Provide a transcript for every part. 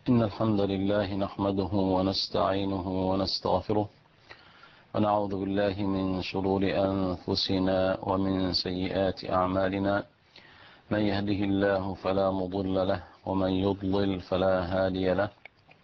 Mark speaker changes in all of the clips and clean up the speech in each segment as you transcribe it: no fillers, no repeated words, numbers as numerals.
Speaker 1: إن الحمد لله نحمده ونستعينه ونستغفره ونعوذ بالله من شرور أنفسنا ومن سيئات أعمالنا. من يهده الله فلا مضل له ومن يضلل فلا هادي له،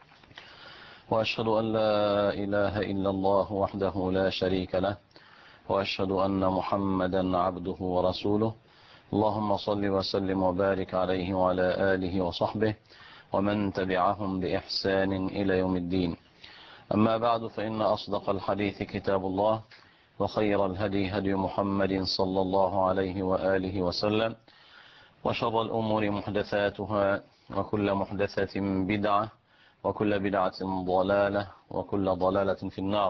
Speaker 1: وأشهد أن لا إله إلا الله وحده لا شريك له، وأشهد أن محمدا عبده ورسوله. اللهم صل وسلم وبارك عليه وعلى آله وصحبه ومن تبعهم بإحسان إلى يوم الدين. أما بعد، فإن أصدق الحديث كتاب الله، وخير الهدي هدي محمد صلى الله عليه وآله وسلم، وشر الأمور محدثاتها، وكل محدثة بدعة، وكل بدعة ضلالة، وكل ضلالة في النار.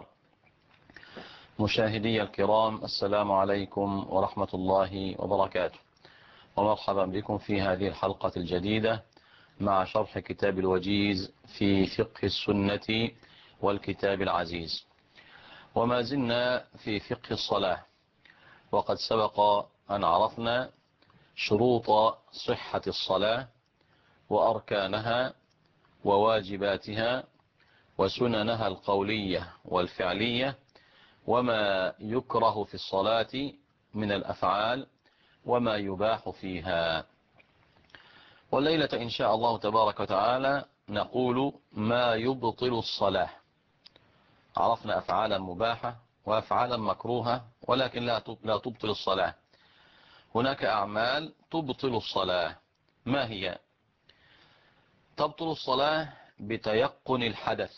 Speaker 1: مشاهدي الكرام، السلام عليكم ورحمة الله وبركاته، ومرحبا بكم في هذه الحلقة الجديدة مع شرح كتاب الوجيز في فقه السنة والكتاب العزيز. وما زلنا في فقه الصلاة، وقد سبق أن عرفنا شروط صحة الصلاة وأركانها وواجباتها وسننها القولية والفعلية، وما يكره في الصلاة من الأفعال وما يباح فيها. والليلة إن شاء الله تبارك وتعالى نقول ما يبطل الصلاة. عرفنا أفعالا مباحة وأفعالا مكروهة، ولكن لا تبطل الصلاة. هناك أعمال تبطل الصلاة. ما هي؟ تبطل الصلاة بتيقن الحدث،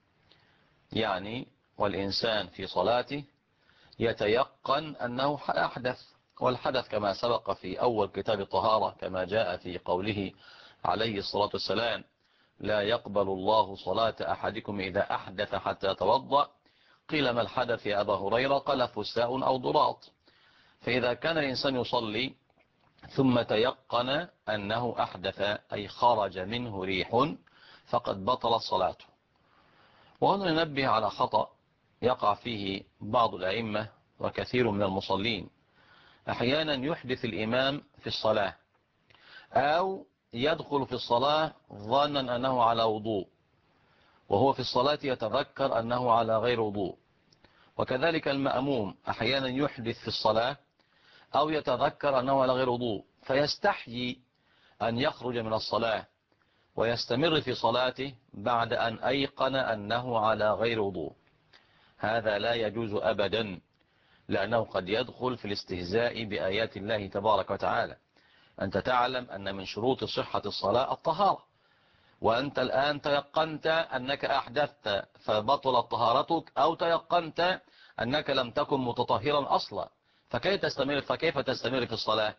Speaker 1: يعني والإنسان في صلاته يتيقن أنه أحدث، والحدث كما سبق في أول كتاب الطهارة كما جاء في قوله عليه الصلاة والسلام: لا يقبل الله صلاة أحدكم إذا أحدث حتى يتوضأ. قيل ما الحدث يا أبا هريرة؟ قال فساء أو ضراط. فإذا كان الإنسان يصلي ثم تيقن أنه أحدث، أي خرج منه ريح، فقد بطل صلاته. وهنا ننبه على خطأ يقع فيه بعض الأئمة وكثير من المصلين. أحيانا يحدث الإمام في الصلاة، أو يدخل في الصلاة ظنا أنه على وضوء، وهو في الصلاة يتذكر أنه على غير وضوء. وكذلك المأموم أحيانا يحدث في الصلاة أو يتذكر أنه على غير وضوء، فيستحيي أن يخرج من الصلاة ويستمر في صلاته بعد أن أيقن أنه على غير وضوء. هذا لا يجوز أبدا، لأنه قد يدخل في الاستهزاء بآيات الله تبارك وتعالى. أنت تعلم أن من شروط صحة الصلاة الطهارة، وأنت الآن تيقنت أنك أحدثت فبطلت طهارتك، أو تيقنت أنك لم تكن متطهرا أصلا، فكيف تستمر في الصلاة؟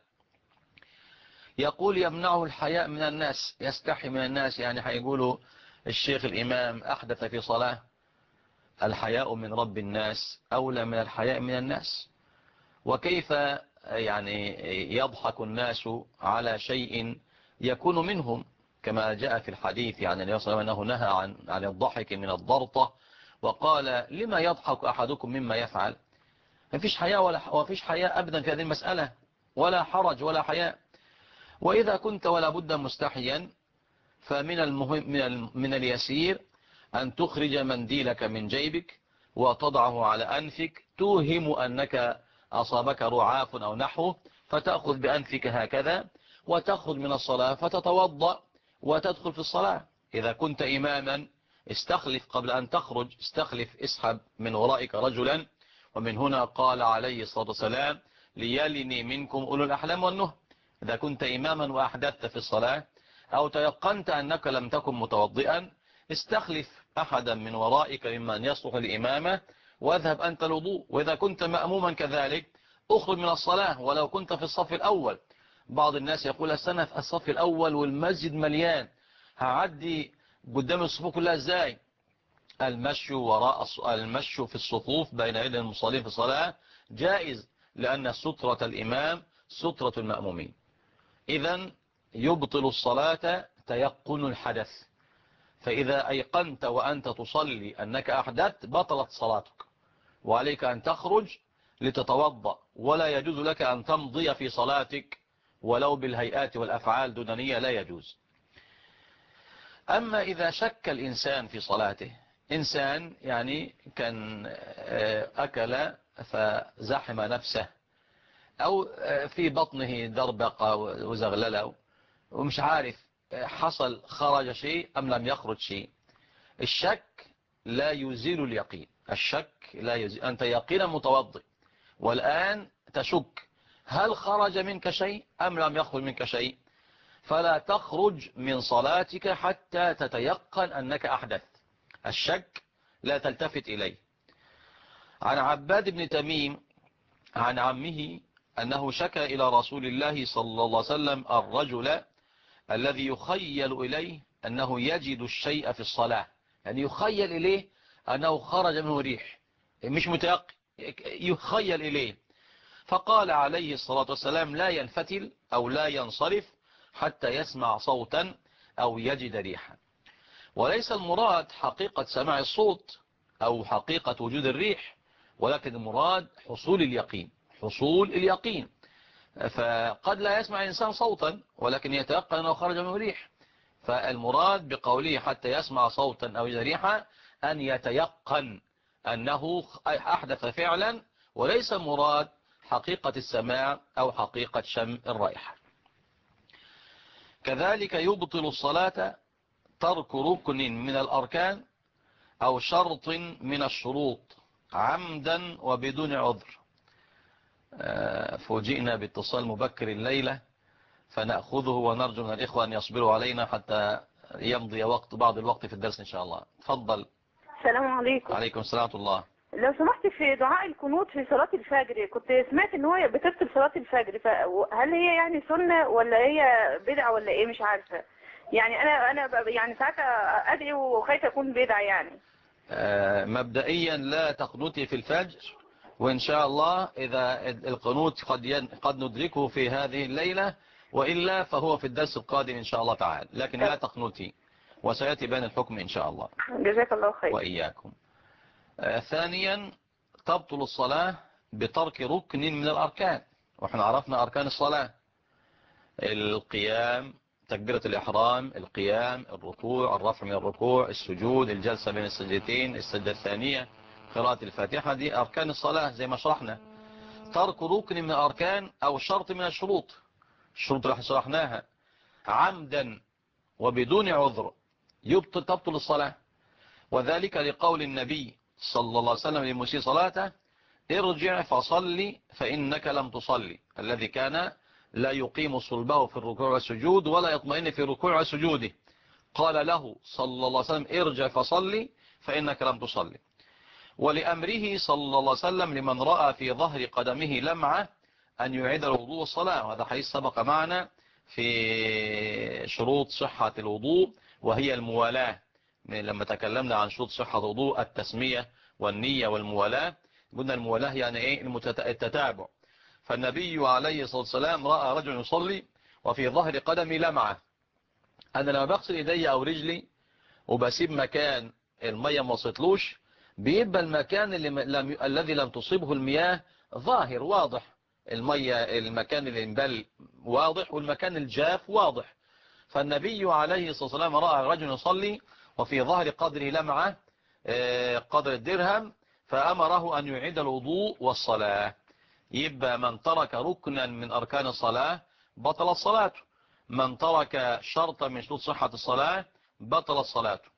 Speaker 1: يقول يمنعه الحياء من الناس، يستحي من الناس، يعني هيقولوا الشيخ الإمام أحدث في صلاة. الحياء من رب الناس أولى من الحياء من الناس. وكيف يعني يضحك الناس على شيء يكون منهم، كما جاء في الحديث يعني النبي صلى الله عليه وسلم أنه نهى عن الضحك من الضرطة، وقال لما يضحك أحدكم مما يفعل. ما فيش حياء ولا فيش حياء أبدا في هذه المسألة، ولا حرج ولا حياء. وإذا كنت ولا بد مستحيا، فمن المهم من اليسير أن تخرج منديلك من جيبك وتضعه على أنفك، توهم أنك أصابك رعاف أو نحوه، فتأخذ بأنفك هكذا وتخرج من الصلاة فتتوضأ وتدخل في الصلاة. إذا كنت إماما استخلف قبل أن تخرج، اسحب من ورائك رجلا. ومن هنا قال عليه الصلاة والسلام: ليلني منكم أولو الأحلام والنهى. إذا كنت إماما وأحدثت في الصلاة، أو تيقنت أنك لم تكن متوضئا، استخلف أحدا من ورائك ممن يصلح الإمامة واذهب أنت الوضوء. وإذا كنت مأموما كذلك اخرج من الصلاة ولو كنت في الصف الأول. بعض الناس يقول السنة في الصف الأول والمسجد مليان، هعدي قدام الصفوف كلها ازاي؟ المشي في الصفوف بين يدي المصلين في الصلاة جائز، لأن سترة الإمام سترة المأمومين. إذن يبطل الصلاة تيقن الحدث. فإذا أيقنت وأنت تصلي أنك أحدثت بطلت صلاتك، وعليك أن تخرج لتتوضأ، ولا يجوز لك أن تمضي في صلاتك ولو بالهيئات والأفعال دونانية، لا يجوز. أما إذا شك الإنسان في صلاته، إنسان يعني كان أكل فزحم نفسه، أو في بطنه دربقة وزغللة ومش عارف حصل خرج شيء أم لم يخرج شيء. الشك لا يزيل اليقين، الشك لا يزيل. أنت يقينا متوضئ والآن تشك هل خرج منك شيء أم لم يخرج منك شيء، فلا تخرج من صلاتك حتى تتيقن أنك أحدث. الشك لا تلتفت إليه. عن عباد بن تميم عن عمه أنه شكى إلى رسول الله صلى الله عليه وسلم الرجل الذي يخيل إليه أنه يجد الشيء في الصلاة، يعني يخيل إليه أنه خرج منه ريح، مش متيقن، يخيل إليه. فقال عليه الصلاة والسلام لا ينفتل أو لا ينصرف حتى يسمع صوتا أو يجد ريحا. وليس المراد حقيقة سماع الصوت أو حقيقة وجود الريح، ولكن المراد حصول اليقين، حصول اليقين. فقد لا يسمع الإنسان صوتا ولكن يتيقن أنه خرج منه ريح. فالمراد بقوله حتى يسمع صوتا أو يجد ريحا أن يتيقن أنه أحدث فعلا، وليس المراد حقيقة السماع أو حقيقة شم الرائحة. كذلك يبطل الصلاة ترك ركن من الأركان أو شرط من الشروط عمدا وبدون عذر. فوجئنا باتصال مبكر الليلة فنأخذه، ونرجو من الإخوة أن يصبروا علينا حتى يمضي بعض الوقت في الدرس إن شاء الله. تفضل.
Speaker 2: السلام عليكم.
Speaker 1: عليكم السلام ورحمة الله.
Speaker 2: لو سمحت، في دعاء القنوت في صلاة الفجر كنت سمعت ان هو بتبطل صلاة الفجر، فهل هي يعني سنة ولا هي بدعة ولا ايه؟ مش عارفة. يعني انا يعني ساعات ادعي وخايفة اكون بدعة يعني.
Speaker 1: مبدئيا لا تقنطي في الفجر، وإن شاء الله إذا القنوت قد ندركه في هذه الليلة، وإلا فهو في الدرس القادم إن شاء الله تعالى، لكن لا تقنطي، وسيأتي بين الحكم إن شاء الله.
Speaker 2: جزاك الله خير.
Speaker 1: وإياكم. ثانيا تبطل الصلاة بترك ركن من الأركان، وإحنا عرفنا أركان الصلاة: القيام، تكبيرة الإحرام، القيام، الركوع، الرفع من الركوع، السجود، الجلسة بين السجدتين، السجدة الثانية، قراءة الفاتحة. دي أركان الصلاة زي ما شرحنا. ترك ركن من الأركان أو شرط من الشروط، الشروط اللي شرحناها، عمدا وبدون عذر تبطل الصلاة. وذلك لقول النبي صلى الله عليه وسلم لمسيء صلاته: ارجع فصلي فإنك لم تصلي. الذي كان لا يقيم صلبه في الركوع والسجود ولا يطمئن في ركوع وسجوده، قال له صلى الله عليه وسلم: ارجع فصلي فإنك لم تصلي. ولأمره صلى الله عليه وسلم لمن رأى في ظهر قدمه لمعة أن يعيد الوضوء والصلاة، وهذا حديث سبق معنا في شروط صحة الوضوء، وهي الموالاة. لما تكلمنا عن شروط صحة الوضوء: التسمية والنية والموالاة. قلنا الموالاة يعني ايه؟ التتابع. فالنبي عليه الصلاة والسلام رأى رجل يصلي وفي ظهر قدمي لمعة. أنا لما بغسل إيدي أو رجلي وبسيب مكان المية ما وصلتلوش، بيبقى المكان الذي لم تصيبه المياه ظاهر واضح، المكان اللي انبل واضح، والمكان الجاف واضح. فالنبي عليه الصلاة والسلام رأى رجل يصلي وفي ظهر قدره لمعة قدر الدرهم، فأمره أن يعيد الوضوء والصلاة. يبقى من ترك ركنا من أركان الصلاة بطلت صلاته، من ترك شرطا من شروط صحة الصلاة بطلت صلاته.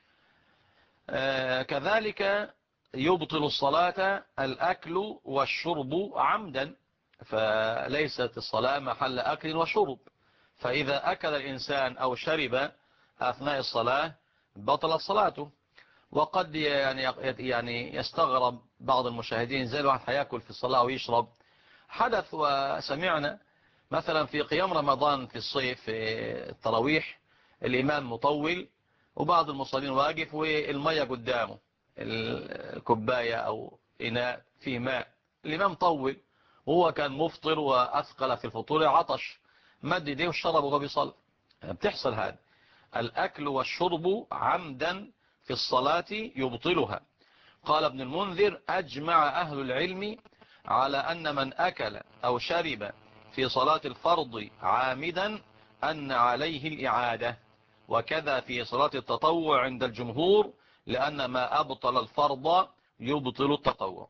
Speaker 1: كذلك يبطل الصلاة الأكل والشرب عمدا، فليست الصلاة محل أكل وشرب. فإذا أكل الإنسان أو شرب أثناء الصلاة بطلت صلاته. وقد يعني يستغرب بعض المشاهدين، زي الواحد هياكل في الصلاة ويشرب. حدث وسمعنا مثلا في قيام رمضان في الصيف في التراويح، الإمام مطول وبعض المصلين واقف والمية قدامه، الكوباية أو إناء فيه ماء، الإمام طول وهو كان مفطر وأثقل في الفطور، عطش، مد يديه وشرب وهو بيصلي. بتحصل هذا. الأكل والشرب عمدا في الصلاة يبطلها. قال ابن المنذر: أجمع أهل العلم على أن من أكل أو شرب في صلاة الفرض عامدا أن عليه الإعادة، وكذا في صلاة التطوع عند الجمهور، لأن ما أبطل الفرض يبطل التطوع.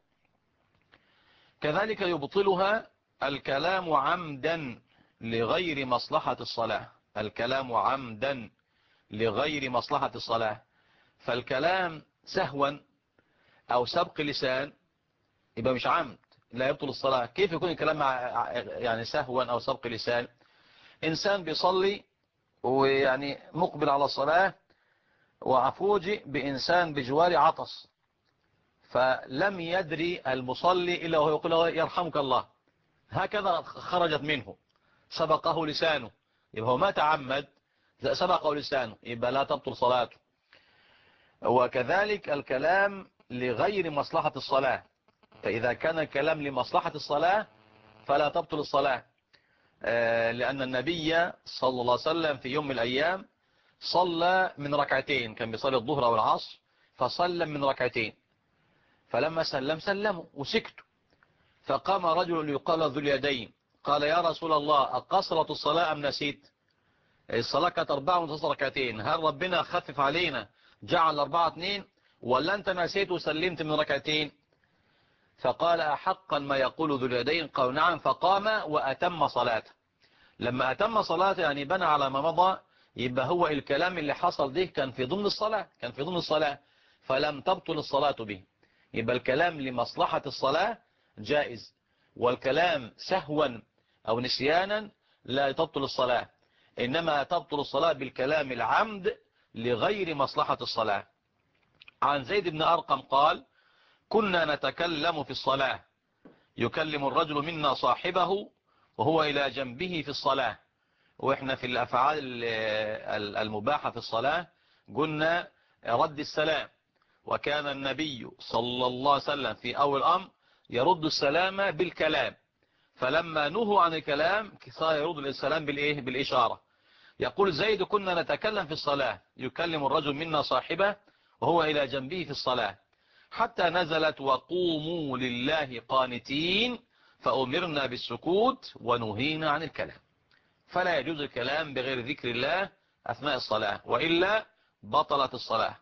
Speaker 1: كذلك يبطلها الكلام عمدا لغير مصلحة الصلاة. الكلام عمدا لغير مصلحة الصلاة، فالكلام سهوا أو سبق لسان يبقى مش عمد، لا يبطل الصلاة. كيف يكون الكلام يعني سهوا أو سبق لسان؟ إنسان بيصلي ويعني مقبل على الصلاة، وفوجئ بإنسان بجوار عطس، فلم يدري المصلي إلا وهو يقول له يرحمك الله، هكذا خرجت منه، سبقه لسانه، يبقى هو ما تعمد، سبقه لسانه، يبقى لا تبطل صلاته. وكذلك الكلام لغير مصلحة الصلاة، فإذا كان الكلام لمصلحة الصلاة فلا تبطل الصلاة. لأن النبي صلى الله عليه وسلم في يوم من الأيام صلى من ركعتين، كان بيصلي الظهر أو العصر، فصلى من ركعتين، فلما سلموا وسكتوا، فقام رجل يقال ذو اليدين قال يا رسول الله أقصرت الصلاة أم نسيت؟ الصلاة كانت 4 ونص ركعتين، هل ربنا خفف علينا جعل 4-2 ولا أنت نسيت وسلمت من ركعتين؟ فقال أحقا ما يقول ذو اليدين؟ قال نعم. فقام وأتم صلاته. لما أتم صلاته يعني بنى على ما مضى، يبقى هو الكلام اللي حصل ده كان في ضمن الصلاة، فلم تبطل الصلاة به. يبقى الكلام لمصلحة الصلاة جائز، والكلام سهوا أو نسيانا لا تبطل الصلاة، إنما تبطل الصلاة بالكلام العمد لغير مصلحة الصلاة. عن زيد بن أرقم قال كنا نتكلم في الصلاة، يكلم الرجل منا صاحبه وهو إلى جنبه في الصلاة. وإحنا في الأفعال المباحة في الصلاة قلنا رد السلام، وكان النبي صلى الله عليه وسلم في أول أمر يرد السلام بالكلام، فلما نهوا عن الكلام صار يرد السلام بالإشارة. يقول زيد كنا نتكلم في الصلاة، يكلم الرجل منا صاحبه وهو إلى جنبه في الصلاة، حتى نزلت وقوموا لله قانتين، فأمرنا بالسكوت ونهينا عن الكلام. فلا يجوز الكلام بغير ذكر الله أثناء الصلاة، وإلا بطلت الصلاة.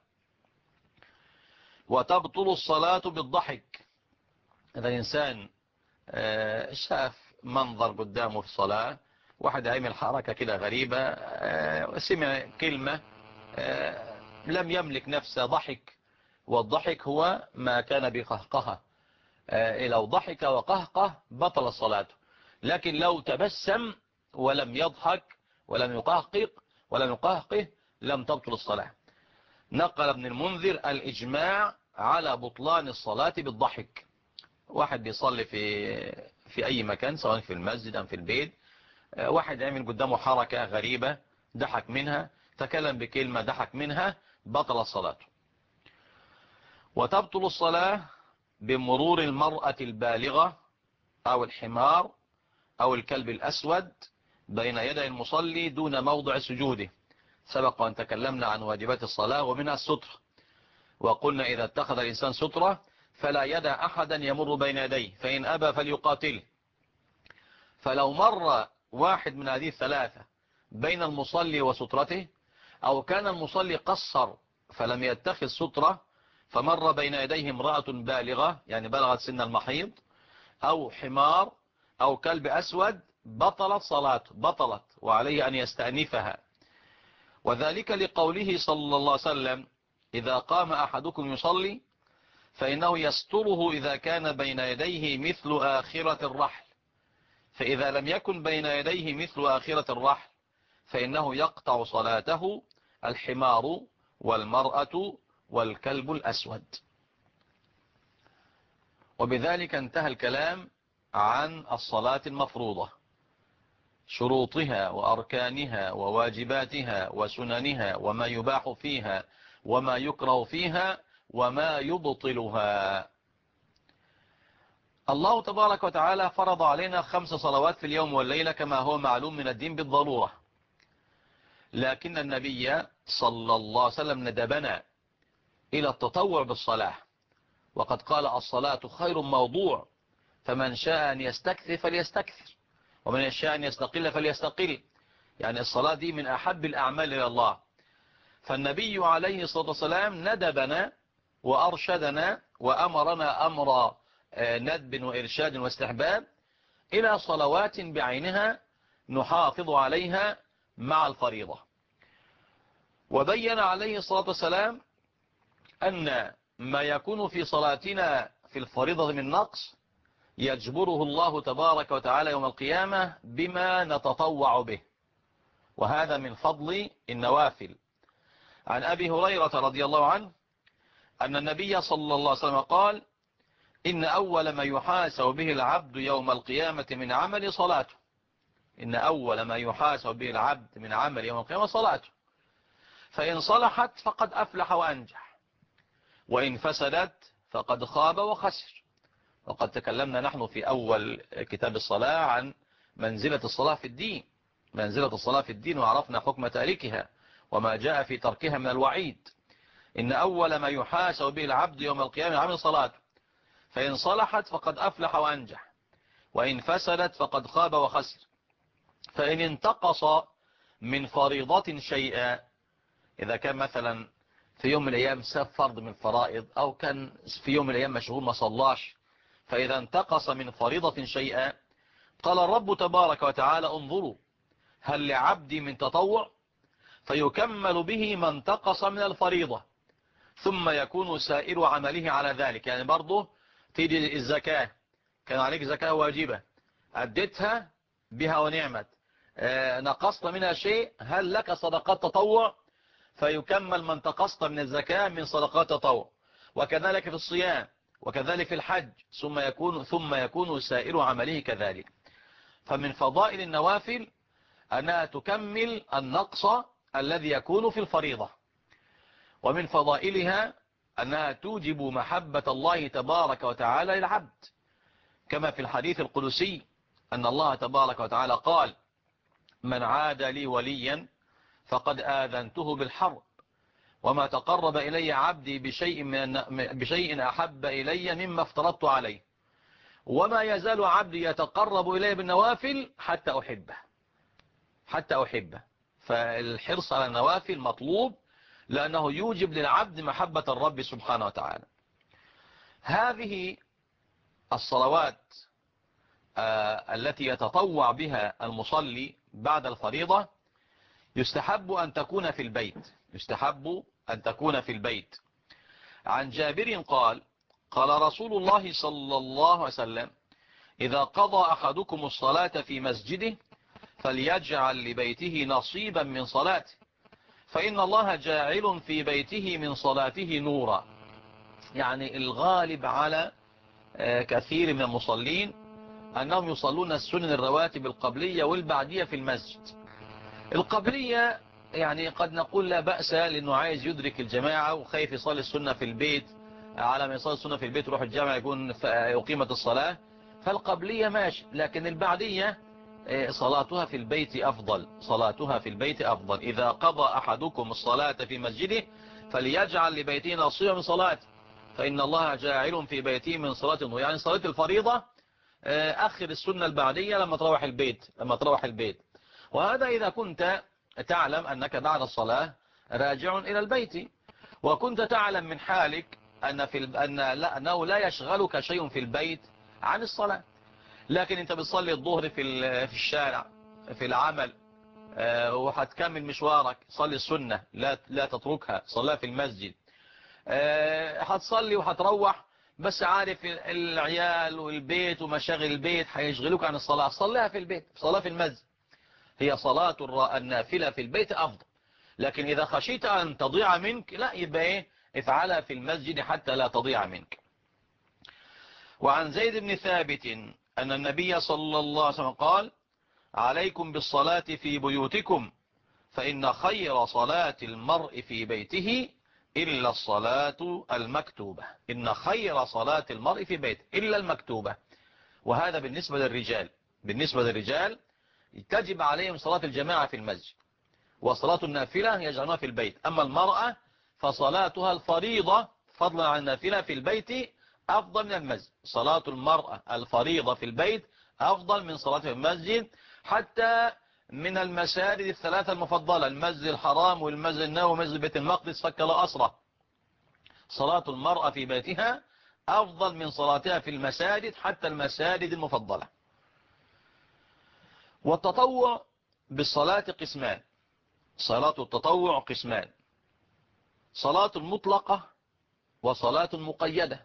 Speaker 1: وتبطل الصلاة بالضحك. إذا الإنسان شاف منظر قدامه في الصلاة، واحد عمل حركة كده غريبة، سمع كلمة، لم يملك نفسه، ضحك. والضحك هو ما كان بقهقه، لو ضحك وقهقه بطل صلاته. لكن لو تبسم ولم يضحك ولم يقهقه لم تبطل الصلاة. نقل ابن المنذر الإجماع على بطلان الصلاة بالضحك. واحد بيصلي في أي مكان، سواء في المسجد أم في البيت، واحد يعمل قدامه حركة غريبة ضحك منها، تكلم بكلمة ضحك منها، بطل صلاته. وتبطل الصلاة بمرور المرأة البالغة أو الحمار أو الكلب الأسود بين يدي المصلي دون موضع سجوده. سبق أن تكلمنا عن واجبات الصلاة ومنها الستر، وقلنا إذا اتخذ الإنسان سترة فلا يدع أحدا يمر بين يديه، فإن أبى فليقاتله. فلو مر واحد من هذه الثلاثة بين المصلي وسترته، أو كان المصلي قصر فلم يتخذ سترة فمر بين يديه امرأة بالغة يعني بلغت سن المحيض، أو حمار أو كلب أسود، بطلت صلاته، بطلت، وعليه أن يستأنفها. وذلك لقوله صلى الله عليه وسلم إذا قام أحدكم يصلي فإنه يستره إذا كان بين يديه مثل آخرة الرحل، فإذا لم يكن بين يديه مثل آخرة الرحل فإنه يقطع صلاته الحمار والمرأة والكلب الأسود. وبذلك انتهى الكلام عن الصلاة المفروضة، شروطها وأركانها وواجباتها وسننها وما يباح فيها وما يكره فيها وما يبطلها. الله تبارك وتعالى فرض علينا 5 صلوات في اليوم والليلة كما هو معلوم من الدين بالضرورة، لكن النبي صلى الله عليه وسلم ندبنا إلى التطوع بالصلاة، وقد قال الصلاة خير موضوع، فمن شاء أن يستكثر فليستكثر، ومن شاء أن يستقل فليستقل. يعني الصلاة دي من أحب الأعمال إلى الله، فالنبي عليه الصلاة والسلام ندبنا وأرشدنا وأمرنا أمر ندب وإرشاد واستحباب إلى صلوات بعينها نحافظ عليها مع الفريضة. وبين عليه الصلاة والسلام أن ما يكون في صلاتنا في الفريضة من نقص يجبره الله تبارك وتعالى يوم القيامة بما نتطوع به، وهذا من فضل النوافل. عن أبي هريرة رضي الله عنه أن النبي صلى الله عليه وسلم قال: إن أول ما يحاسب به العبد يوم القيامة من عمل صلاته. إن أول ما يحاسب به العبد من عمل يوم القيامة صلاته، فإن صلحت فقد أفلح وأنجح، وإن فسدت فقد خاب وخسر. وقد تكلمنا نحن في أول كتاب الصلاة عن منزلة الصلاة في الدين، منزلة الصلاة في الدين، وعرفنا حكم تاركها وما جاء في تركها من الوعيد. إن أول ما يحاسب به العبد يوم القيامة عمل صلاته، فإن صلحت فقد أفلح وأنجح، وإن فسدت فقد خاب وخسر. فإن انتقص من فريضة شيئا، إذا كان مثلا في يوم من الأيام ساب فرض من فرائض، أو كان في يوم من الأيام مشغول ما صلاش، فإذا انتقص من فريضة شيئا قال الرب تبارك وتعالى: انظروا هل لعبدي من تطوع، فيكمل به ما انتقص من الفريضة، ثم يكون سائر عمله على ذلك. يعني برضه تيجي الزكاة، كان عليك زكاة واجبة، أديتها بها ونعمت، نقصت منها شيء، هل لك صدقات تطوع، فيكمل ما انتقصت من الزكاة من صدقات تطوع. وكذلك في الصيام، وكذلك في الحج، ثم يكون سائر عمله كذلك. فمن فضائل النوافل أنها تكمل النقص الذي يكون في الفريضة، ومن فضائلها أنها توجب محبة الله تبارك وتعالى للعبد، كما في الحديث القدسي أن الله تبارك وتعالى قال: من عاد لي وليا فقد آذنته بالحرب، وما تقرب إلي عبدي بشيء أحب إلي مما افترضت عليه، وما يزال عبدي يتقرب إلي بالنوافل حتى أحبه. فالحرص على النوافل مطلوب، لأنه يوجب للعبد محبة الرب سبحانه وتعالى. هذه الصلوات التي يتطوع بها المصلي بعد الفريضة يستحب أن تكون في البيت. عن جابر قال: قال رسول الله صلى الله عليه وسلم: إذا قضى أحدكم الصلاة في مسجده فليجعل لبيته نصيبا من صلاته، فإن الله جاعل في بيته من صلاته نورا. يعني الغالب على كثير من المصلين أنهم يصلون السنن الرواتب القبلية والبعدية في المسجد. القبلية يعني قد نقول لا بأس، لأنه عايز يدرك الجماعة وخايف يصلي السنة في البيت، على ما يصلي السنة في البيت يروح الجامعة يكون أقيمة الصلاة، فالقبلية ماشي. لكن البعدية صلاتها في البيت أفضل. إذا قضى أحدكم الصلاة في مسجده فليجعل لبيته نصيبا من صلاته، فإن الله جاعل في بيته من صلاة النور. يعني صلاة الفريضة أخر السنة البعدية لما تروح البيت. وهذا إذا كنت تعلم أنك بعد الصلاة راجع إلى البيت، وكنت تعلم من حالك أنه لا يشغلك شيء في البيت عن الصلاة. لكن أنت بتصلي الظهر في الشارع في العمل، وهتكمل مشوارك، صلي السنة لا تتركها، صليها في المسجد. هتصلي وهتروح، بس عارف العيال والبيت ومشاغل البيت هيشغلوك عن الصلاة، صليها في البيت، صلاة في المسجد. هي صلاة النافلة في البيت أفضل. لكن إذا خشيت أن تضيع منك، لا، يبقى افعلها في المسجد حتى لا تضيع منك. وعن زيد بن ثابت أن النبي صلى الله عليه وسلم قال: عليكم بالصلاة في بيوتكم، فإن خير صلاة المرء في بيته إلا الصلاة المكتوبة. إن خير صلاة المرء في بيته إلا المكتوبة. وهذا بالنسبة للرجال تجب عليهم صلاة الجماعة في المسجد، وصلاة النافلة يجعلونها في البيت. أما المرأة فصلاتها الفريضة فضلا عن النافلة في البيت أفضل من المسجد. صلاة المرأة الفريضة في البيت أفضل من صلاة في المسجد، حتى من المساجد الثلاثة المفضلة، المسجد الحرام والمسجد النبوي ومسجد بيت المقدس، فك لا أسرى. صلاة المرأة في بيتها أفضل من صلاتها في المساجد، حتى المساجد المفضلة. والتطوع بالصلاة قسمان. صلاة التطوع قسمان: صلاة مطلقة وصلاة مقيدة.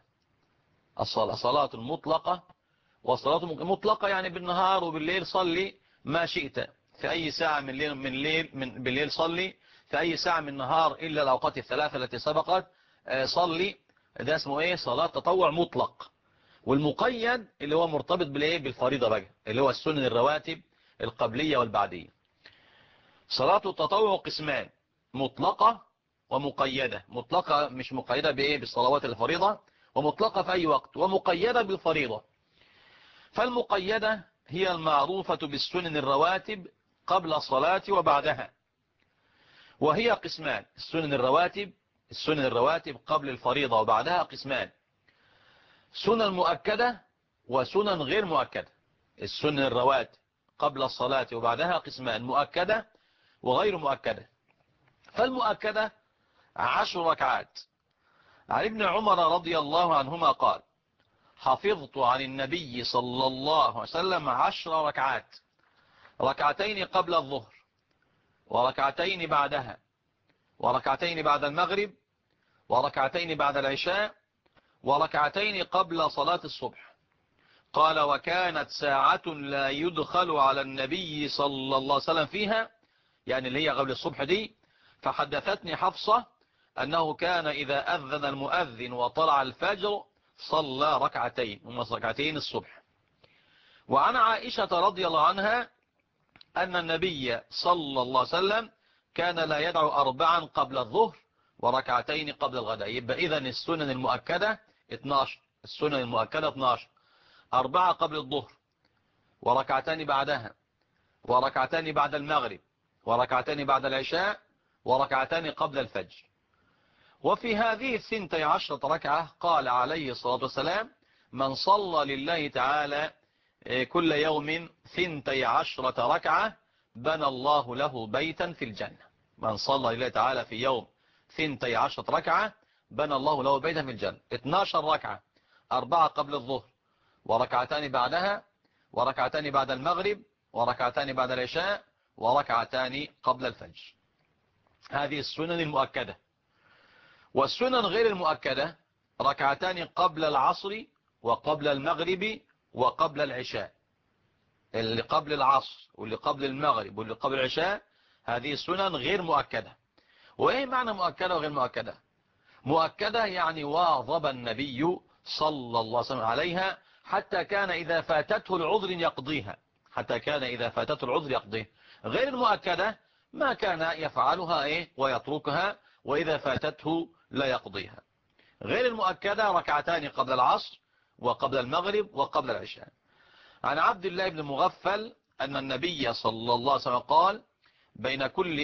Speaker 1: صلاة مطلقة وصلاة مطلقة يعني بالنهار وبالليل صلي ما شئت، في أي ساعة من بالليل صلي، في أي ساعة من النهار إلا الأوقات الثلاثة التي سبقت صلي. ده اسمه إيه؟ صلاة تطوع مطلق. والمقيد اللي هو مرتبط بالإيه؟ بالفريضة بقى، اللي هو السنن الرواتب القبلية والبعدية. صلاة التطوع قسمان: مطلقة ومقيدة. مطلقة مش مقيدة بإيه؟ بالصلوات الفريضة، ومطلقة في أي وقت، ومقيدة بالفريضة. فالمقيدة هي المعروفة بالسنن الرواتب قبل الصلاة وبعدها، وهي قسمان: السنن الرواتب قبل الفريضة وبعدها قسمان: سنن مؤكدة وسنن غير مؤكدة. السنن الرواتب قبل الصلاة وبعدها قسمان: مؤكدة وغير مؤكدة. فالمؤكدة 10 ركعات. عن ابن عمر رضي الله عنهما قال: حفظت عن النبي صلى الله عليه وسلم 10 ركعات: ركعتين قبل الظهر، وركعتين بعدها، وركعتين بعد المغرب، وركعتين بعد العشاء، وركعتين قبل صلاة الصبح. قال: وكانت ساعة لا يدخل على النبي صلى الله عليه وسلم فيها، يعني اللي هي قبل الصبح دي. فحدثتني حفصة أنه كان إذا أذن المؤذن وطلع الفجر صلى ركعتين، هم ركعتين الصبح. وعن عائشة رضي الله عنها أن النبي صلى الله عليه وسلم كان لا يدعو 4 قبل الظهر وركعتين قبل الغداء. يبقى إذن السنن المؤكدة 12. السنن المؤكدة 12: 4 قبل الظهر، وركعتان بعدها، وركعتان بعد المغرب، وركعتان بعد العشاء، وركعتان قبل الفجر. وفي هذه 12 ركعة قال عليه الصلاة والسلام: من صلى لله تعالى كل يوم 12 ركعة بنى الله له بيتا في الجنة. من صلى لله تعالى في يوم 12 ركعة بنى الله له بيتا في الجنة. 12 ركعة: 4 قبل الظهر، وركعتان بعدها، وركعتان بعد المغرب، وركعتان بعد العشاء، وركعتان قبل الفجر. هذه السنن المؤكدة. والسنن غير المؤكدة: ركعتان قبل العصر، وقبل المغرب، وقبل العشاء. اللي قبل العصر واللي قبل المغرب واللي قبل العشاء هذه السنن غير مؤكدة. وإيه معنى مؤكدة وغير مؤكدة؟ مؤكدة يعني واظب النبي صلى الله عليه وسلم عليها حتى كان إذا فاتته العذر يقضيها، غير المؤكدة ما كان يفعلها ويتركها، وإذا فاتته لا يقضيها. غير المؤكدة: ركعتان قبل العصر، وقبل المغرب، وقبل العشاء. عن عبد الله بن مغفل أن النبي صلى الله عليه وسلم قال: بين كل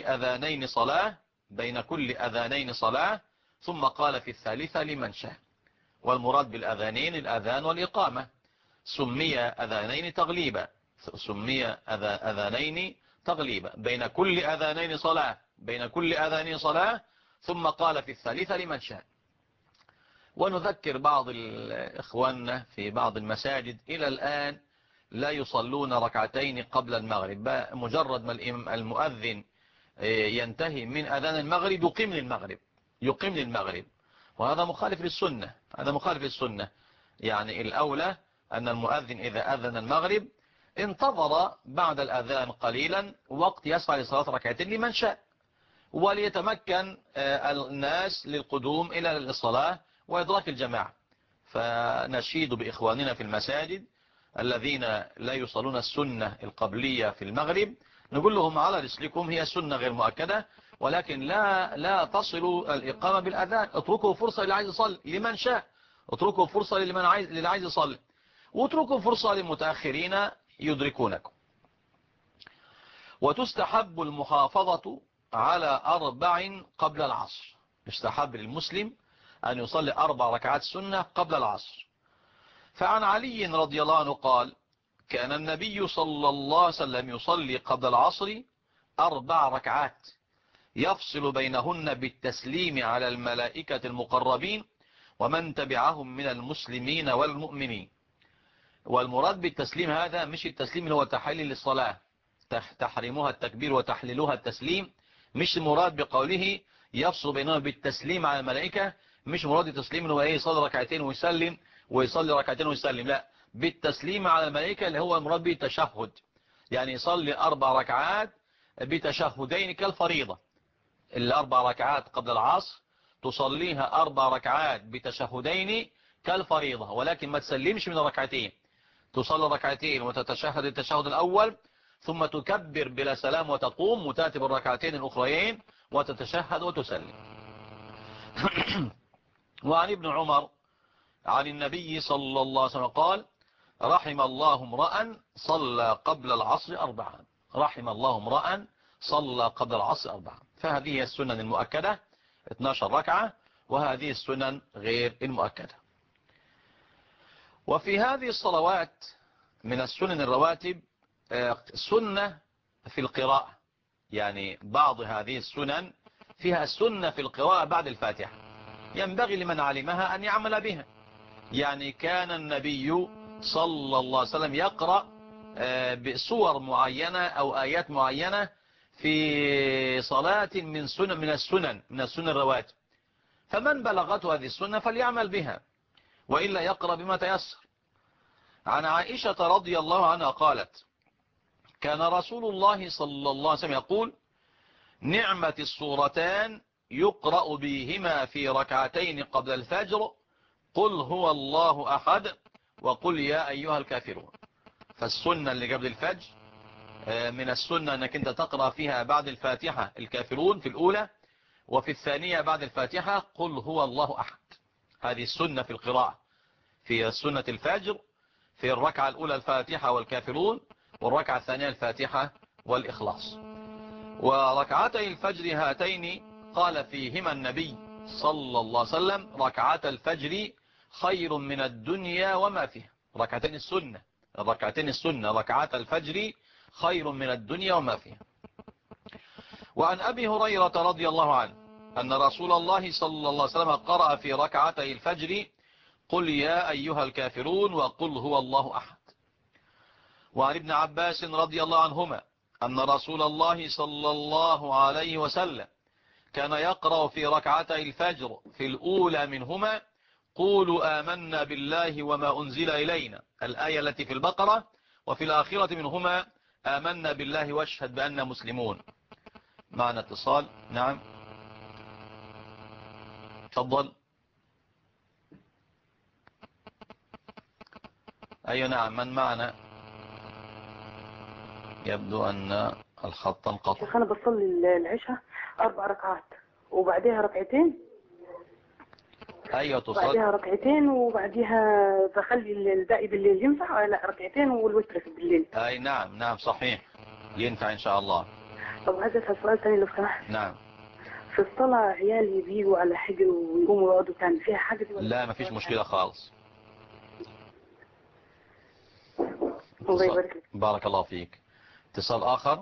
Speaker 1: أذانين صلاة، ثم قال في الثالثة لمن شاء. والمراد بالأذانين الأذان والإقامة. سمي أذانين تغليبا. بين كل أذانين صلاة، ثم قال في الثالثة لمن شاء. ونذكر بعض إخواننا في بعض المساجد إلى الآن لا يصلون ركعتين قبل المغرب، مجرد ما المؤذن ينتهي من أذان المغرب يقيم للمغرب. وهذا مخالف للسنة. يعني الأولى أن المؤذن إذا أذن المغرب انتظر بعد الأذان قليلا وقت يسعى لصلاة ركعتين لمن شاء، وليتمكن الناس للقدوم إلى الصلاة وإدراك الجماعة. فنشيد بإخواننا في المساجد الذين لا يصلون السنة القبلية في المغرب، نقول لهم على رسلكم، هي سنة غير مؤكدة، ولكن لا تصلوا الإقامة بالأذان. اتركوا فرصة للي عايز يصلي لمن شاء، اتركوا فرصة للي عايز يصلي، واتركوا فرصة للمتأخرين يدركونكم. وتستحب المحافظة على 4 قبل العصر. يستحب للمسلم أن يصلي 4 ركعات سنة قبل العصر. فعن علي رضي الله عنه قال: كان النبي صلى الله عليه وسلم يصلي قبل العصر 4 ركعات يفصل بينهن بالتسليم على الملائكة المقربين ومن تبعهم من المسلمين والمؤمنين. والمراد بالتسليم هذا مش التسليم اللي هو تحليل للصلاة، تحريمها التكبير وتحليلها التسليم، مش مراد بقوله يفصل بينهن بالتسليم على الملائكة، مش مراد التسليم اللي هو يصلي ركعتين ويسلم ويصلي ركعتين ويسلم، لا، بالتسليم على الملائكة اللي هو المراد به التشهد، يعني يصلي 4 ركعات بتشهدين كالفريضة. 4 ركعات قبل العصر تصليها 4 ركعات بتشهدين كالفريضة، ولكن ما تسلمش من ركعتين، تصلي ركعتين وتتشهد التشهد الأول ثم تكبر بلا سلام وتقوم وتأتي بالركعتين الأخرين وتتشهد وتسلم. وعن ابن عمر عن النبي صلى الله عليه وسلم قال: رحم الله امرأ صلى قبل العصر 4. رحم الله امرأ صلى قبل العصر 4. فهذه هي السنن المؤكدة 12 ركعة، وهذه السنن غير المؤكدة. وفي هذه الصلوات من السنن الرواتب سنة في القراءة، يعني بعض هذه السنن فيها سنة في القراءة بعد الفاتحة ينبغي لمن علمها أن يعمل بها. يعني كان النبي صلى الله عليه وسلم يقرأ بصور معينة أو آيات معينة في صلاة من السنن الرواتب، فمن بلغته هذه السنة فليعمل بها وإلا يقرأ بما تيسر. عن عائشة رضي الله عنها قالت: كان رسول الله صلى الله عليه وسلم يقول: نعمة السورتان يقرأ بهما في ركعتين قبل الفجر قل هو الله أحد وقل يا أيها الكافرون. فالسنة اللي قبل الفجر من السنة أنك أنت تقرأ فيها بعد الفاتحة الكافرون في الأولى، وفي الثانية بعد الفاتحة قل هو الله أحد. هذه السنة في القراءة في سنة الفجر، في الركعة الأولى الفاتحة والكافرون، والركعة الثانية الفاتحة والإخلاص. وركعتي الفجر هاتين قال فيهما النبي صلى الله عليه وسلم: ركعات الفجر خير من الدنيا وما فيها. ركعتين السنة ركعات الفجر خير من الدنيا وما فيها. وعن أبي هريرة رضي الله عنه أن رسول الله صلى الله عليه وسلم قرأ في ركعتي الفجر قل يا أيها الكافرون وقل هو الله أحد. وعن ابن عباس رضي الله عنهما أن رسول الله صلى الله عليه وسلم كان يقرأ في ركعتي الفجر في الأولى منهما قولوا آمنا بالله وما أنزل إلينا، الآية التي في البقرة، وفي الآخرة منهما آمنا بالله واشهد بأننا مسلمون. معنا اتصال. نعم تفضل. أيوة نعم، من معنا؟ يبدو أن الخط انقطع.
Speaker 2: شيخ أنا بصلي العشاء 4 ركعات وبعدها ركعتين.
Speaker 1: أيوة تصلي.
Speaker 2: بعدها ركعتين وبعدها بخلي الباقي بالليل. ينفع؟ لا، ركعتين والوتر بالليل.
Speaker 1: أي نعم صحيح، ينفع إن شاء الله.
Speaker 2: طب عايز أسأل سؤال ثاني لو سمحت.
Speaker 1: نعم.
Speaker 2: في الصلاة عيالي بيجوا على حجر ويقوموا يقعدوا تاني، فيها حاجة دي ولا
Speaker 1: لا ما فيش مشكلة خالص.
Speaker 2: الله يبارك لك.
Speaker 1: بارك الله فيك. اتصال آخر.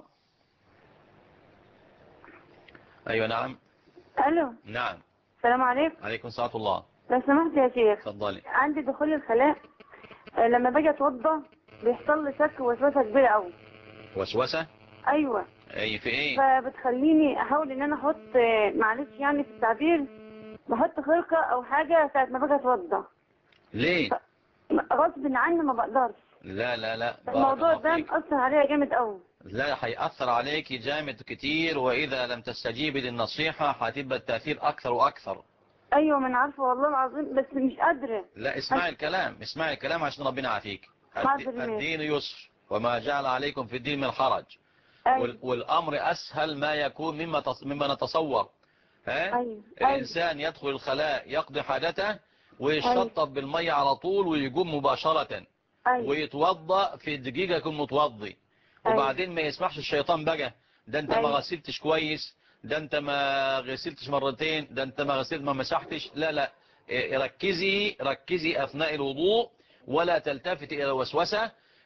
Speaker 1: أيوة نعم.
Speaker 2: ألو.
Speaker 1: نعم.
Speaker 2: السلام عليكم.
Speaker 1: عليكم السلام الله.
Speaker 2: لو سمحت يا شيخ.
Speaker 1: تفضلي.
Speaker 2: عندي دخول الخلاء، لما باجي اتوضى بيحصل لي شك ووسوسه كبيره قوي.
Speaker 1: وسوسة؟
Speaker 2: ايوه.
Speaker 1: اي في ايه؟
Speaker 2: فبتخليني احاول ان انا احط، معلش يعني في التعبير، بحط خرقه او حاجه ساعه ما باجي اتوضى.
Speaker 1: ليه؟
Speaker 2: غصب عني ما بقدرش.
Speaker 1: لا
Speaker 2: الموضوع ده مأثر عليا جامد قوي.
Speaker 1: لا، هيأثر عليك جامد كتير، وإذا لم تستجيبي للنصيحة هتبقى التأثير أكثر وأكثر.
Speaker 2: ايوه ما انا عارفه والله العظيم، بس مش قادره.
Speaker 1: لا اسمعي الكلام عشان ربنا يعافيك. الدين يسر وما جعل عليكم في الدين من حرج.
Speaker 2: أيوة.
Speaker 1: والأمر أسهل ما يكون مما نتصور.
Speaker 2: أيوة.
Speaker 1: الإنسان يدخل الخلاء يقضي حاجته ويشطب بالمية على طول ويقوم مباشرة.
Speaker 2: أيوة.
Speaker 1: ويتوضأ في دقيقة يكون متوضي. وبعدين ما يسمحش الشيطان بقى ده انت ما غسلتش كويس، ده انت ما غسلتش مرتين، ده انت ما مسحتش. لا ركزي أثناء الوضوء ولا تلتفت إلى الوسوسة.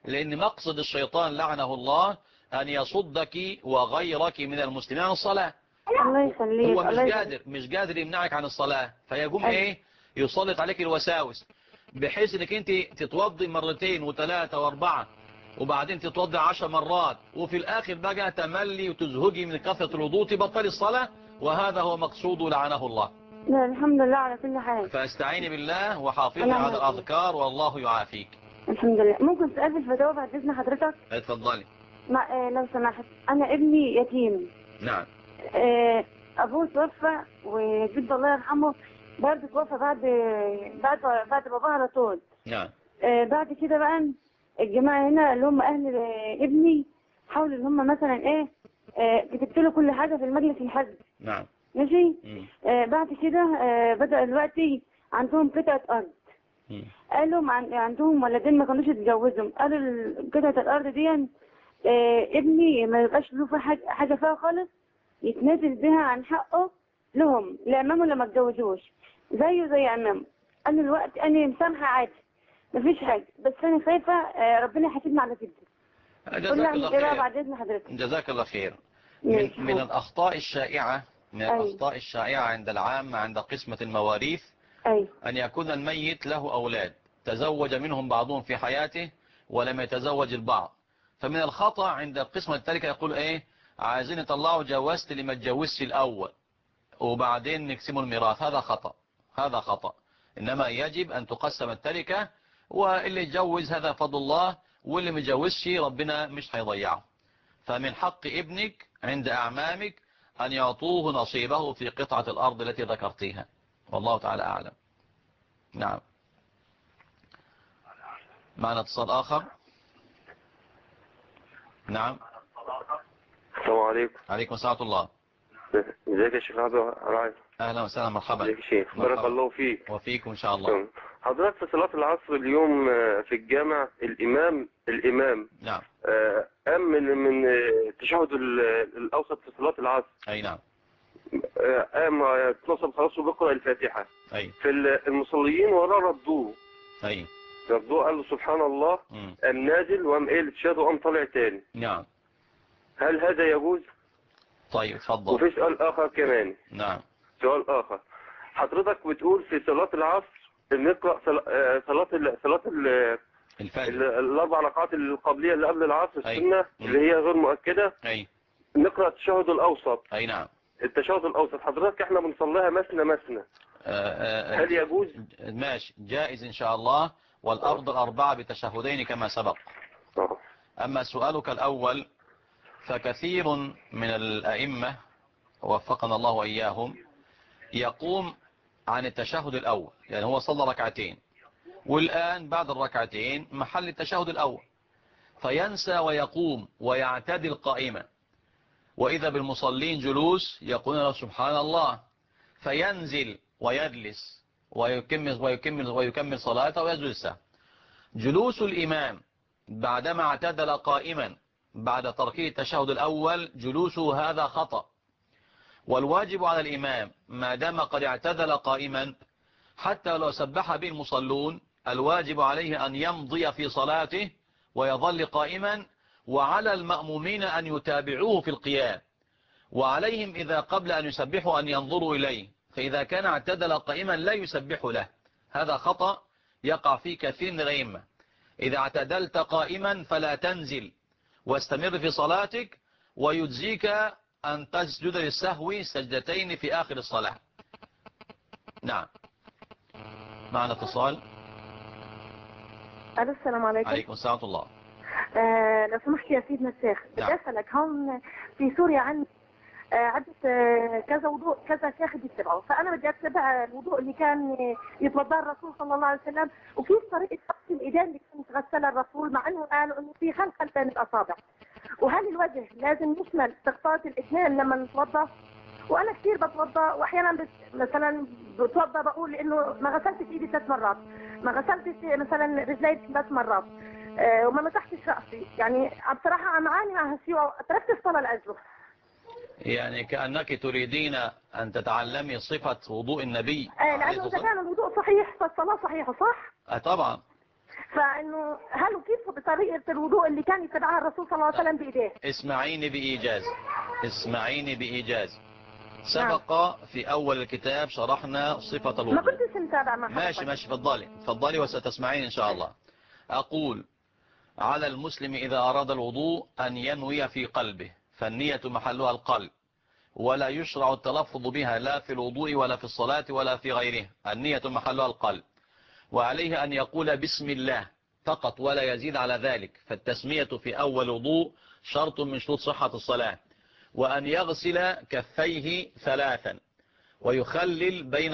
Speaker 1: لأن مقصد الشيطان لعنه الله أن يصدك وغيرك من المسلمين عن الصلاة.
Speaker 2: الله يخليك.
Speaker 1: هو مش قادر يمنعك عن الصلاة، فيقوم ايه يسلط عليك الوساوس، بحيث انك انت تتوضي مرتين وثلاثة واربعة، وبعدين تتوضي 10 مرات، وفي الاخر بقى تملي وتزهجي من كثرة الوضوء تبطل الصلاة، وهذا هو مقصود لعنه الله.
Speaker 2: لا الحمد لله على كل حال.
Speaker 1: فاستعيني بالله وحافظي على الأذكار والله يعافيك.
Speaker 2: الحمد لله. ممكن سؤال في الفتاوى بعد إذن حضرتك؟
Speaker 1: اتفضلي.
Speaker 2: لو سمحت، أنا ابني يتيم.
Speaker 1: نعم.
Speaker 2: أبوه توفى، وجد الله يرحمه برضه توفى بعد باباه على طول.
Speaker 1: نعم.
Speaker 2: بعد كده بقى الجماعة هنا اللي هم أهل ابني حاولوا إن هم مثلا إيه كتبت له كل حاجة في المجلس الحزب.
Speaker 1: نعم.
Speaker 2: ماشي. بعد كده بدأ دلوقتي عندهم قطعة أرض. قالوا عندهم ولدين ما كانوش يتجوزهم، قالوا قطعة الأرض دي ابني ما يبقاش له حاجة فيها خالص، يتنازل بها عن حقه لهم لعمامه اللي ما اتجوزوش زيه زي عمامه. أنا دلوقتي أنا مسامحة عادي مفيش حاجة، بس أنا خايفة ربنا يحاسبني على كده.
Speaker 1: جزاك الله خير.
Speaker 2: بعد إذن حضرتك.
Speaker 1: جزاك الله خير. من الأخطاء الشائعة الأخطاء الشائعة عند العامة عند قسمة المواريث أن يكون الميت له أولاد تزوج منهم بعضهم في حياته ولم يتزوج البعض، فمن الخطأ عند القسمة التالكة يقول ايه عايزين يطلعوا جوازت اللي ما اتجوزش الأول وبعدين نقسموا الميراث. هذا خطأ، هذا خطأ. إنما يجب أن تقسم التركة، واللي يتجوز هذا فضل الله، واللي ما يتجوزش ربنا مش هيضيعه. فمن حق ابنك عند أعمامك أن يعطوه نصيبه في قطعة الأرض التي ذكرتيها، والله تعالى أعلم. نعم. معنا اتصال آخر. نعم.
Speaker 3: السلام عليكم.
Speaker 1: عليكم السلام ورحمة الله.
Speaker 3: ازيك يا شيخ عبد الرحمن؟
Speaker 1: اهلا وسهلا، مرحبا.
Speaker 3: ازيك يا شيخ؟ بارك الله فيك.
Speaker 1: وفيكم ان شاء الله.
Speaker 3: حضرتك في صلاة العصر اليوم في الجامع الامام
Speaker 1: نعم
Speaker 3: قام من التشهد الاوسط في صلاة العصر.
Speaker 1: اي نعم.
Speaker 3: قام اتنصب خلاص وبيقرأ الفاتحة.
Speaker 1: اي.
Speaker 3: في المصليين وراه ردوه.
Speaker 1: اي.
Speaker 3: ردوه قال له سبحان الله، قام نازل وقام ايه التشهد وقام طالع تاني.
Speaker 1: نعم.
Speaker 3: هل هذا يجوز؟
Speaker 1: طيب اتفضل.
Speaker 3: وفي سؤال اخر كمان.
Speaker 1: نعم.
Speaker 3: سؤال اخر، حضرتك بتقول في صلاة العصر نقرأ صلاة
Speaker 1: الفجر
Speaker 3: الاربع ركعات القبلية اللي قبل العصر السنة اللي هي غير مؤكدة.
Speaker 1: اي.
Speaker 3: نقرأ التشهد الاوسط.
Speaker 1: اي نعم.
Speaker 3: التشهد الاوسط حضرتك احنا بنصليها مثنى. هل يجوز؟
Speaker 1: ماشي، جائز ان شاء الله، والارض الاربعة بتشهدين كما سبق. اما سؤالك الاول فكثير من الائمة وفقنا الله واياهم يقوم عن التشهد الأول، يعني هو صلى ركعتين والآن بعد الركعتين محل التشهد الأول، فينسى ويقوم ويعتدل قائما، وإذا بالمصلين جلوس يقولون له سبحان الله، فينزل ويجلس ويكمل صلاته ويجلس. جلوس الإمام بعدما اعتدل قائما بعد تركه التشهد الأول جلوسه هذا خطأ، والواجب على الإمام ما دام قد اعتدل قائما حتى لو سبح به المصلون الواجب عليه أن يمضي في صلاته ويظل قائما، وعلى المأمومين أن يتابعوه في القيام، وعليهم إذا قبل أن يسبحوا أن ينظروا إليه، فإذا كان اعتدل قائما لا يسبح له. هذا خطأ يقع فيه كثير من الأئمة. إذا اعتدلت قائما فلا تنزل واستمر في صلاتك، ويجزيك أن تسجد للسهو سجدتين في آخر الصلاة. نعم. معنا اتصال.
Speaker 2: السلام عليكم.
Speaker 1: عليكم السلام ورحمة الله.
Speaker 2: لو سمحت يا سيدنا الشيخ، بدي أسألك هون في سوريا عن عدة كذا وضوء كذا شيخ بيتبعه، فأنا بدي أتبع الوضوء اللي كان يتوضأ الرسول صلى الله عليه وسلم، وكيف طريقة غسل الإيدين اللي كان غسلها الرسول، مع أنه قالوا إنه في خلخل بين الأصابع. وهل الوجه لازم يشمل استغطاء الاثنين لما نتوضا؟ وانا كثير بتوضا، واحيانا مثلا بتوضا بقول انه ما غسلتش ايدي 3 مرات، ما غسلتش مثلا رجلي 3 مرات، وما مسحتش راسي. يعني بصراحه انا عاني على هالشيء وتركت الصلاه لاجله.
Speaker 1: يعني كأنك تريدين أن تتعلمي صفة وضوء النبي.
Speaker 2: لأنه إذا كان الوضوء صحيح فالصلاة صحيحة، صح؟
Speaker 1: طبعا.
Speaker 4: فانه هل كيف بطريقه الوضوء اللي كان يتبعها الرسول صلى الله عليه وسلم بايديه؟
Speaker 1: اسمعيني بإيجاز، اسمعيني بإيجاز. سبق في أول الكتاب شرحنا صفة الوضوء.
Speaker 4: ما كنتش متابع مع
Speaker 1: ماشي ماشي، فضلي وستسمعين إن شاء الله. أقول: على المسلم إذا أراد الوضوء أن ينوي في قلبه، فالنية محلها القلب، ولا يشرع التلفظ بها لا في الوضوء ولا في الصلاة ولا في غيره. النية محلها القلب، وعليه أن يقول بسم الله فقط ولا يزيد على ذلك، فالتسمية في أول وضوء شرط من شروط صحة الصلاة. وأن يغسل كفيه 3 ويخلل بين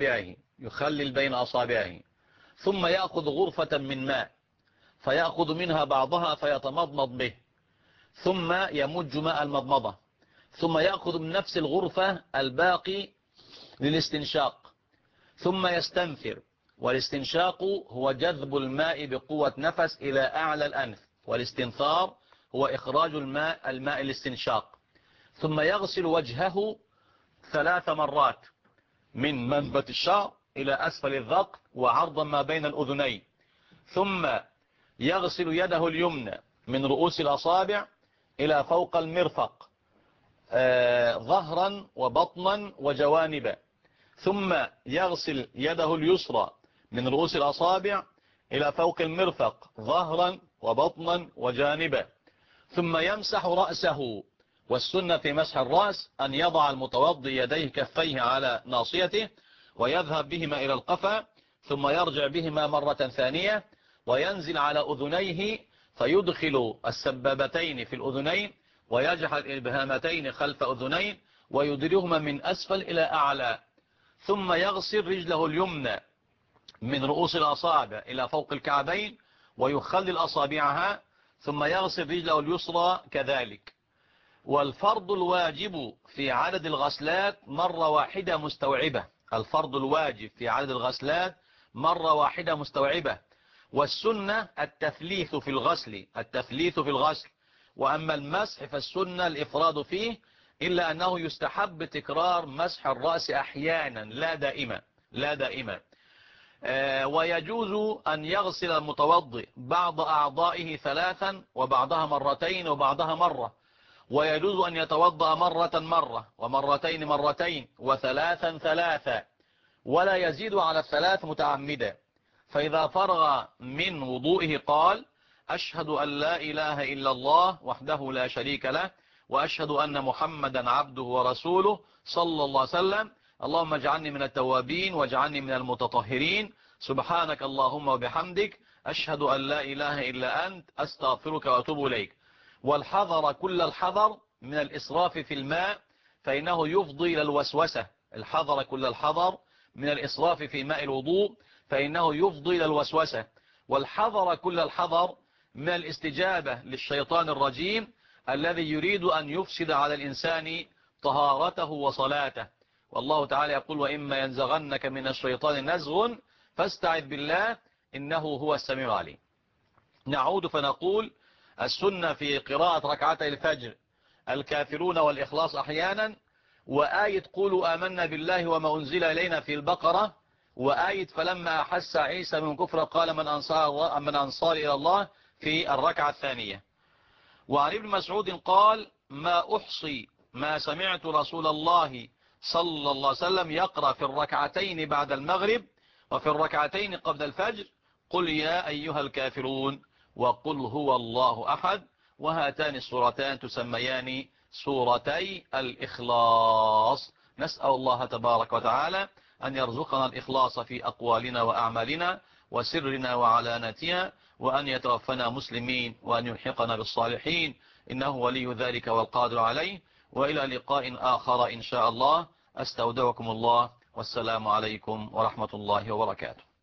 Speaker 1: أصابعه، ثم يأخذ غرفة من ماء فيأخذ منها بعضها فيتمضمض به، ثم يمج ماء المضمضة، ثم يأخذ من نفس الغرفة الباقي للاستنشاق، ثم يستنثر. والاستنشاق هو جذب الماء بقوة نفس إلى أعلى الأنف، والاستنثار هو إخراج الماء الاستنشاق. ثم يغسل وجهه 3 مرات من منبت الشعر إلى أسفل الذقن وعرضا ما بين الأذنين. ثم يغسل يده اليمنى من رؤوس الأصابع إلى فوق المرفق ظهرا وبطنا وجوانبا. ثم يغسل يده اليسرى من رؤوس الأصابع إلى فوق المرفق ظهرا وبطنا وجانبا. ثم يمسح رأسه، والسنة في مسح الرأس أن يضع المتوضي يديه كفيه على ناصيته ويذهب بهما إلى القفا، ثم يرجع بهما مرة ثانية وينزل على أذنيه فيدخل السبابتين في الأذنين ويجعل الإبهامتين خلف أذنين ويدرهما من أسفل إلى أعلى. ثم يغسل رجله اليمنى من رؤوس الأصابع إلى فوق الكعبين ويخلل أصابعها، ثم يغسل رجله اليسرى كذلك. والفرض الواجب في عدد الغسلات مرة واحدة مستوعبة، الفرض الواجب في عدد الغسلات مرة واحدة مستوعبة. والسنة التثليث في الغسل، وأما المسح فالسنة الإفراد فيه، إلا أنه يستحب تكرار مسح الرأس أحيانا لا دائما. ويجوز أن يغسل المتوضئ بعض أعضائه 3 وبعضها 2 وبعضها مرة، ويجوز أن يتوضأ مرة ومرتين وثلاثا 3، ولا يزيد على 3 متعمدا. فإذا فرغ من وضوئه قال: أشهد أن لا إله إلا الله وحده لا شريك له، وأشهد أن محمدا عبده ورسوله صلى الله عليه وسلم، اللهم اجعلني من التوابين واجعلني من المتطهرين، سبحانك اللهم وبحمدك، أشهد أن لا إله إلا أنت، أستغفرك وأتوب إليك. والحذر كل الحذر من الإسراف في الماء، فإنه يفضي إلى الوسوسة. الحذر كل الحذر من الإسراف في ماء الوضوء، فإنه يفضي إلى الوسوسة. والحذر كل الحذر من الاستجابة للشيطان الرجيم الذي يريد أن يفسد على الإنسان طهارته وصلاته. والله تعالى يقول: وإما ينزغنك من الشيطان نزغ فاستعذ بالله إنه هو السميع العليم. نعود فنقول: السنة في قراءة ركعتي الفجر الكافرون والإخلاص أحيانا، وآية قولوا آمنا بالله وما أنزل إلينا في البقرة، وآية فلما أحس عيسى من كفر قال من أنصار إلى الله في الركعة الثانية. وعن ابن مسعود قال: ما أحصي ما سمعت رسول الله صلى الله عليه وسلم يقرأ في الركعتين بعد المغرب وفي الركعتين قبل الفجر قل يا أيها الكافرون وقل هو الله أحد، وهاتان السورتان تسميان سورتي الإخلاص. نسأل الله تبارك وتعالى أن يرزقنا الإخلاص في أقوالنا وأعمالنا وسرنا وعلانتنا، وأن يتوفنا مسلمين وأن يلحقنا بالصالحين، إنه ولي ذلك والقادر عليه. وإلى لقاء آخر إن شاء الله، أستودعكم الله، والسلام عليكم ورحمة الله وبركاته.